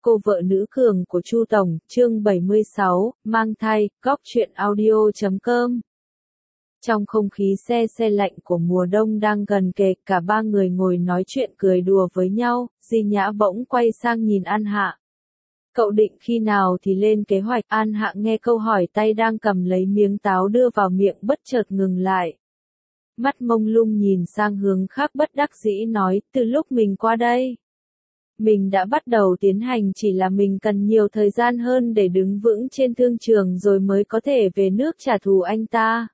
Cô vợ nữ cường của Chu Tổng, chương 76, mang thai, góc truyện audio.com. Trong không khí se lạnh của mùa đông đang gần kề, cả ba người ngồi nói chuyện cười đùa với nhau, Di Nhã bỗng quay sang nhìn An Hạ. Cậu định khi nào thì lên kế hoạch? An Hạ nghe câu hỏi, tay đang cầm lấy miếng táo đưa vào miệng bất chợt ngừng lại. Mắt mông lung nhìn sang hướng khác, bất đắc dĩ nói, từ lúc mình qua đây, mình đã bắt đầu tiến hành, chỉ là mình cần nhiều thời gian hơn để đứng vững trên thương trường rồi mới có thể về nước trả thù anh ta.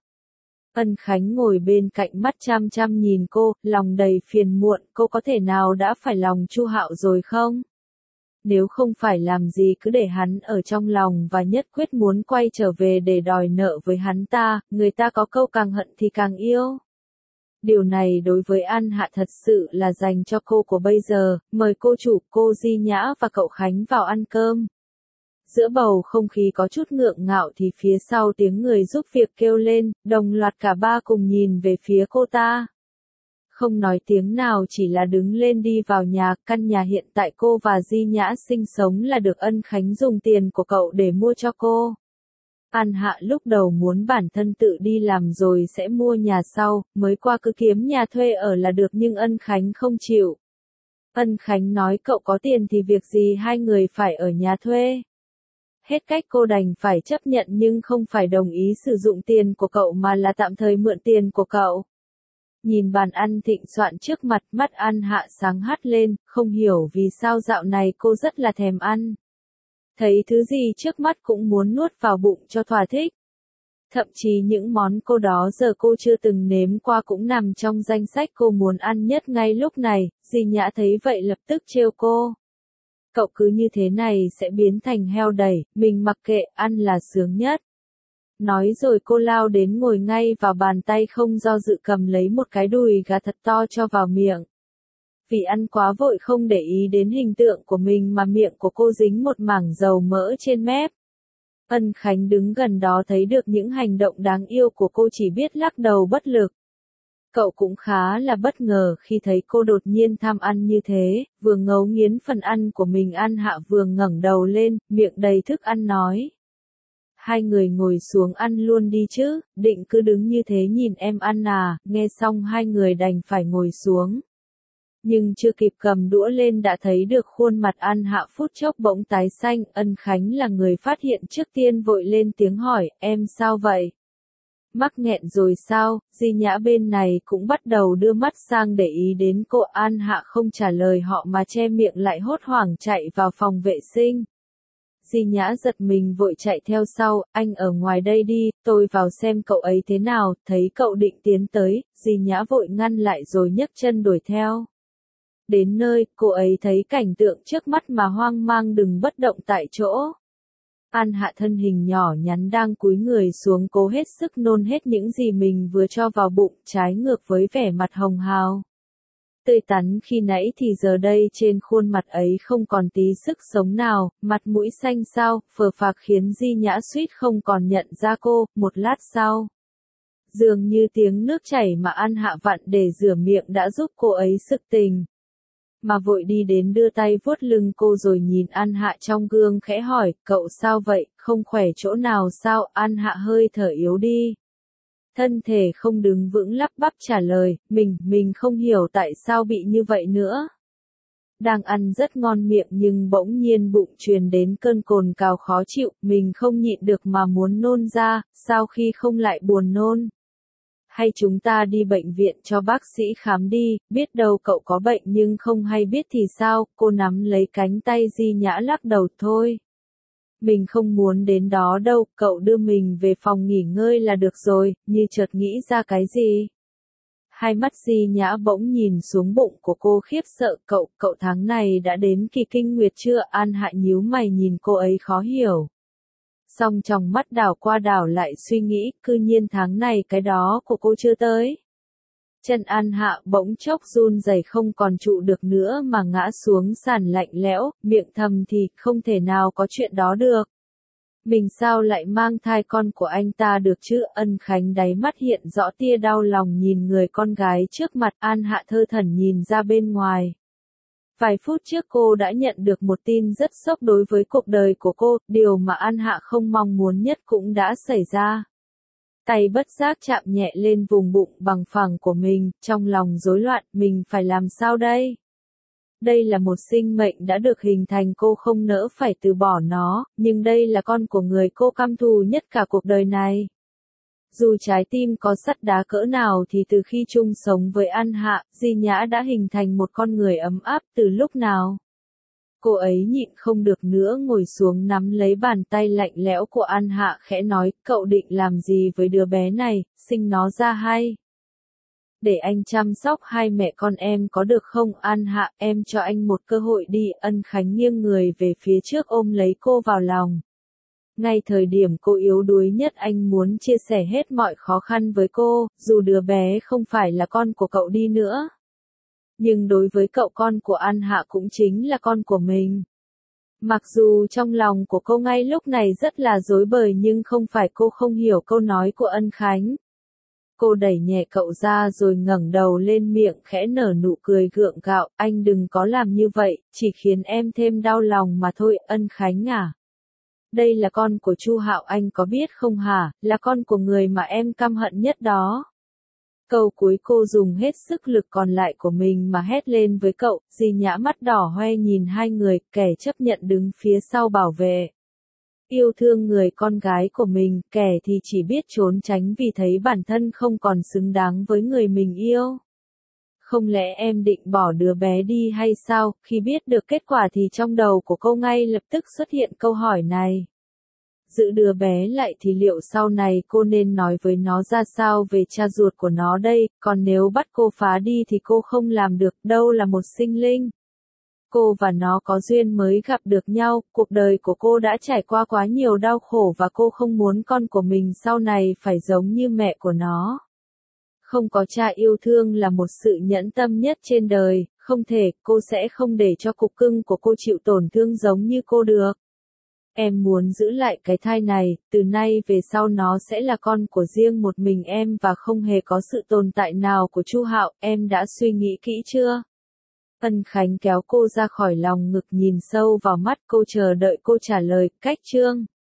Ân Khánh ngồi bên cạnh, mắt chăm chăm nhìn cô, lòng đầy phiền muộn, cô có thể nào đã phải lòng Chu Hạo rồi không? Nếu không phải làm gì cứ để hắn ở trong lòng và nhất quyết muốn quay trở về để đòi nợ với hắn ta, người ta có câu càng hận thì càng yêu. Điều này đối với An Hạ thật sự là dành cho cô của bây giờ, mời cô chủ, cô Di Nhã và cậu Khánh vào ăn cơm. Giữa bầu không khí có chút ngượng ngạo thì phía sau tiếng người giúp việc kêu lên, đồng loạt cả ba cùng nhìn về phía cô ta. Không nói tiếng nào, chỉ là đứng lên đi vào nhà. Căn nhà hiện tại cô và Di Nhã sinh sống là được Ân Khánh dùng tiền của cậu để mua cho cô. An Hạ lúc đầu muốn bản thân tự đi làm rồi sẽ mua nhà sau, mới qua cứ kiếm nhà thuê ở là được, nhưng Ân Khánh không chịu. Ân Khánh nói cậu có tiền thì việc gì hai người phải ở nhà thuê. Hết cách cô đành phải chấp nhận, nhưng không phải đồng ý sử dụng tiền của cậu mà là tạm thời mượn tiền của cậu. Nhìn bàn ăn thịnh soạn trước mặt, mắt An Hạ sáng hắt lên, không hiểu vì sao dạo này cô rất là thèm ăn. Thấy thứ gì trước mắt cũng muốn nuốt vào bụng cho thỏa thích. Thậm chí những món cô đó giờ cô chưa từng nếm qua cũng nằm trong danh sách cô muốn ăn nhất ngay lúc này. Di Nhã thấy vậy lập tức trêu cô. Cậu cứ như thế này sẽ biến thành heo đẩy, mình mặc kệ, ăn là sướng nhất. Nói rồi cô lao đến ngồi ngay vào bàn, tay không do dự cầm lấy một cái đùi gà thật to cho vào miệng. Vì ăn quá vội không để ý đến hình tượng của mình mà miệng của cô dính một mảng dầu mỡ trên mép. Ân Khánh đứng gần đó thấy được những hành động đáng yêu của cô chỉ biết lắc đầu bất lực. Cậu cũng khá là bất ngờ khi thấy cô đột nhiên tham ăn như thế, vừa ngấu nghiến phần ăn của mình. An Hạ vừa ngẩng đầu lên, miệng đầy thức ăn nói. Hai người ngồi xuống ăn luôn đi chứ, định cứ đứng như thế nhìn em ăn à? Nghe xong hai người đành phải ngồi xuống. Nhưng chưa kịp cầm đũa lên đã thấy được khuôn mặt An Hạ phút chốc bỗng tái xanh. Ân Khánh là người phát hiện trước tiên, vội lên tiếng hỏi, em sao vậy? Mắc nghẹn rồi sao? Di Nhã bên này cũng bắt đầu đưa mắt sang để ý đến cô. An Hạ không trả lời họ mà che miệng lại, hốt hoảng chạy vào phòng vệ sinh. Di Nhã giật mình vội chạy theo sau, anh ở ngoài đây đi, tôi vào xem cậu ấy thế nào. Thấy cậu định tiến tới, Di Nhã vội ngăn lại rồi nhấc chân đuổi theo. Đến nơi, cô ấy thấy cảnh tượng trước mắt mà hoang mang đứng bất động tại chỗ. An Hạ thân hình nhỏ nhắn đang cúi người xuống cố hết sức nôn hết những gì mình vừa cho vào bụng, trái ngược với vẻ mặt hồng hào tươi tắn khi nãy thì giờ đây trên khuôn mặt ấy không còn tí sức sống nào, mặt mũi xanh xao, phờ phạc khiến Di Nhã suýt không còn nhận ra cô. Một lát sau, dường như tiếng nước chảy mà An Hạ vặn để rửa miệng đã giúp cô ấy sực tỉnh. Mà vội đi đến đưa tay vuốt lưng cô rồi nhìn An Hạ trong gương khẽ hỏi, cậu sao vậy, không khỏe chỗ nào sao? An Hạ hơi thở yếu đi. Thân thể không đứng vững, lắp bắp trả lời, mình không hiểu tại sao bị như vậy nữa. Đang ăn rất ngon miệng nhưng bỗng nhiên bụng truyền đến cơn cồn cào khó chịu, mình không nhịn được mà muốn nôn ra, sao khi không lại buồn nôn? Hay chúng ta đi bệnh viện cho bác sĩ khám đi, biết đâu cậu có bệnh nhưng không hay biết thì sao? Cô nắm lấy cánh tay Di Nhã lắc đầu, thôi. Mình không muốn đến đó đâu, cậu đưa mình về phòng nghỉ ngơi là được rồi. Như chợt nghĩ ra cái gì. Hai mắt Di Nhã bỗng nhìn xuống bụng của cô khiếp sợ, cậu tháng này đã đến kỳ kinh nguyệt chưa? An Hạ nhíu mày nhìn cô ấy khó hiểu. Song trong mắt đảo qua đảo lại suy nghĩ, cư nhiên tháng này cái đó của cô chưa tới. Chân An Hạ bỗng chốc run rẩy không còn trụ được nữa mà ngã xuống sàn lạnh lẽo, miệng thầm thì, không thể nào có chuyện đó được. Mình sao lại mang thai con của anh ta được chứ? Ân Khánh đáy mắt hiện rõ tia đau lòng nhìn người con gái trước mặt. An Hạ thơ thẩn nhìn ra bên ngoài. Vài phút trước cô đã nhận được một tin rất sốc đối với cuộc đời của cô, điều mà An Hạ không mong muốn nhất cũng đã xảy ra. Tay bất giác chạm nhẹ lên vùng bụng bằng phẳng của mình, trong lòng rối loạn, mình phải làm sao đây? Đây là một sinh mệnh đã được hình thành, cô không nỡ phải từ bỏ nó, nhưng đây là con của người cô căm thù nhất cả cuộc đời này. Dù trái tim có sắt đá cỡ nào thì từ khi chung sống với An Hạ, Di Nhã đã hình thành một con người ấm áp từ lúc nào. Cô ấy nhịn không được nữa ngồi xuống nắm lấy bàn tay lạnh lẽo của An Hạ khẽ nói, cậu định làm gì với đứa bé này, sinh nó ra hay? Để anh chăm sóc hai mẹ con em có được không? An Hạ, em cho anh một cơ hội đi. Ân Khánh nghiêng người về phía trước ôm lấy cô vào lòng. Ngay thời điểm cô yếu đuối nhất anh muốn chia sẻ hết mọi khó khăn với cô, dù đứa bé không phải là con của cậu đi nữa. Nhưng đối với cậu con của An Hạ cũng chính là con của mình. Mặc dù trong lòng của cô ngay lúc này rất là rối bời nhưng không phải cô không hiểu câu nói của Ân Khánh. Cô đẩy nhẹ cậu ra rồi ngẩng đầu lên, miệng khẽ nở nụ cười gượng gạo, anh đừng có làm như vậy, chỉ khiến em thêm đau lòng mà thôi. Ân Khánh à. Đây là con của Chu Hạo, anh có biết không hả, là con của người mà em căm hận nhất đó. Câu cuối cô dùng hết sức lực còn lại của mình mà hét lên với cậu. Di Nhã mắt đỏ hoe nhìn hai người, kẻ chấp nhận đứng phía sau bảo vệ. Yêu thương người con gái của mình, kẻ thì chỉ biết trốn tránh vì thấy bản thân không còn xứng đáng với người mình yêu. Không lẽ em định bỏ đứa bé đi hay sao? Khi biết được kết quả thì trong đầu của cô ngay lập tức xuất hiện câu hỏi này. Giữ đứa bé lại thì liệu sau này cô nên nói với nó ra sao về cha ruột của nó đây, còn nếu bắt cô phá đi thì cô không làm được, đâu là một sinh linh. Cô và nó có duyên mới gặp được nhau, cuộc đời của cô đã trải qua quá nhiều đau khổ và cô không muốn con của mình sau này phải giống như mẹ của nó. Không có cha yêu thương là một sự nhẫn tâm nhất trên đời, không thể, cô sẽ không để cho cục cưng của cô chịu tổn thương giống như cô được. Em muốn giữ lại cái thai này, từ nay về sau nó sẽ là con của riêng một mình em và không hề có sự tồn tại nào của Chu Hạo, em đã suy nghĩ kỹ chưa? Ân Khánh kéo cô ra khỏi lòng ngực, nhìn sâu vào mắt cô, chờ đợi cô trả lời. Cách chương